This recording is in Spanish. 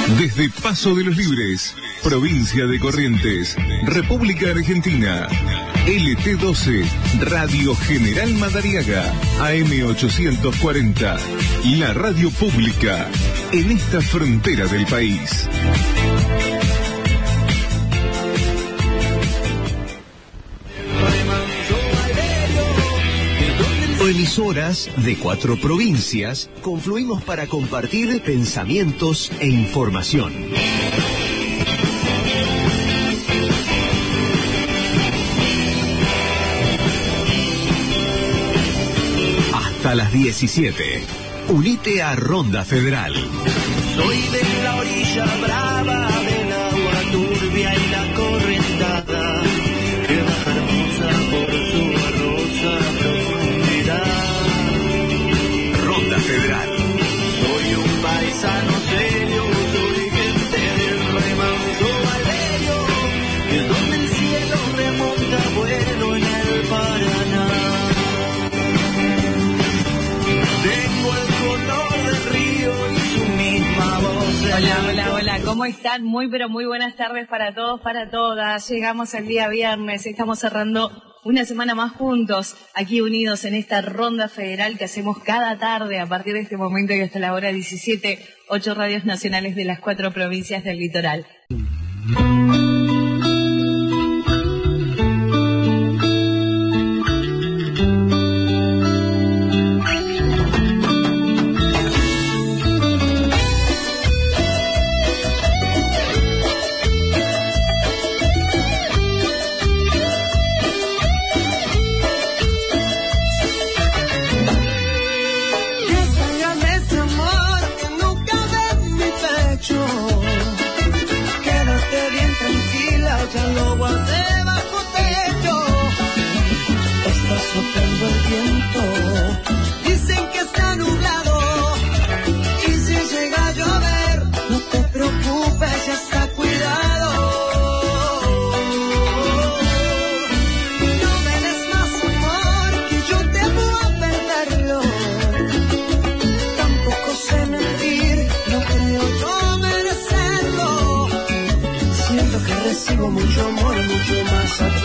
Desde Paso de los Libres, provincia de Corrientes, República Argentina, LT12, Radio General Madariaga, AM840, la radio pública en esta frontera del país. Emisoras de 4 provincias confluimos para compartir pensamientos e información. Hasta las 17. Unite a Ronda Federal. Soy de la orilla brava del agua turbia y la correntada, que baja hermosa por su barrosa profundidad. Ronda Federal. Soy un paisano serio, soy gente del remanso Valerio, que donde el cielo remonta vuelo en el Paraná. Tengo el color del río y su misma voz. Hola, ¿cómo están? Muy buenas tardes para todos, para todas. Llegamos al día viernes, estamos cerrando una semana más juntos, aquí unidos en esta ronda federal que hacemos cada tarde a partir de este momento y hasta la hora 17, 8 radios nacionales de las 4 provincias del litoral. Dicen que está nublado y si llega a llover no te preocupes, ya está cuidado. No me des más amor que yo debo perderlo. Tampoco sé mentir, no creo yo merecerlo. Siento que recibo mucho amor, mucho más.